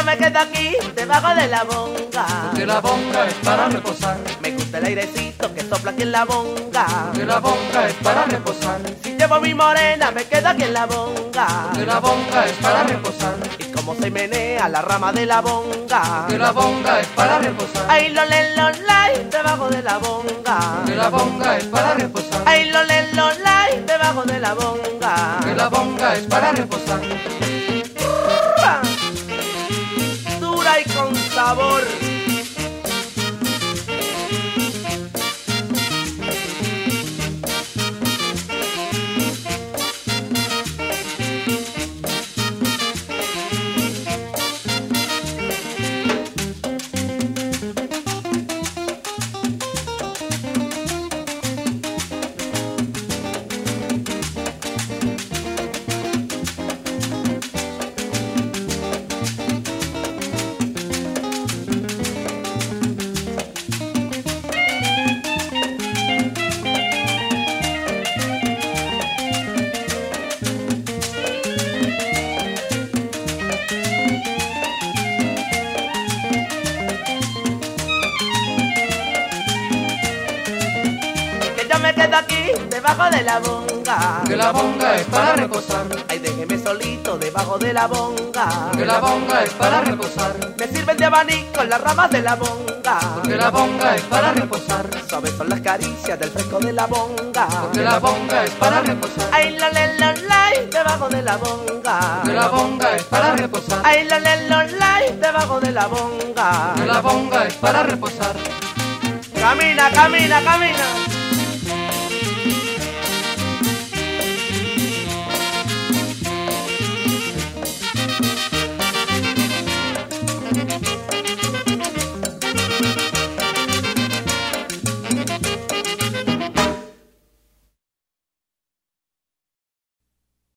yo me quedo aquí debajo de la bonga. Que la bonga es para reposar. Me gusta el airecito que sopla aquí en la bonga. Que la bonga es para reposar. Si llevo mi morena me quedo aquí en la bonga. Que la bonga es para reposar. Y como se menea la rama de la bonga. Que la bonga es para reposar. Ay, lo le, lo, lai, debajo de la bonga. Que la bonga es para reposar. Ay, lo le, lo, lai, debajo de la bonga. Que la bonga es para reposar. Dura y con sabor. Yo me quedo aquí debajo de la bonga. Que la bonga es para reposar. Ay, déjeme solito debajo de la bonga. Que la bonga es para reposar. Me sirven de abanico las ramas de la bonga. Que la bonga es para reposar. Suaves son las caricias del fresco de la bonga. Que la bonga es para reposar. Ay, lo le, lo, lai, debajo de la bonga. Que la bonga es para reposar. Ay, lo le, lo, lai, debajo de la bonga. Que la bonga es para reposar. Camina, camina, camina.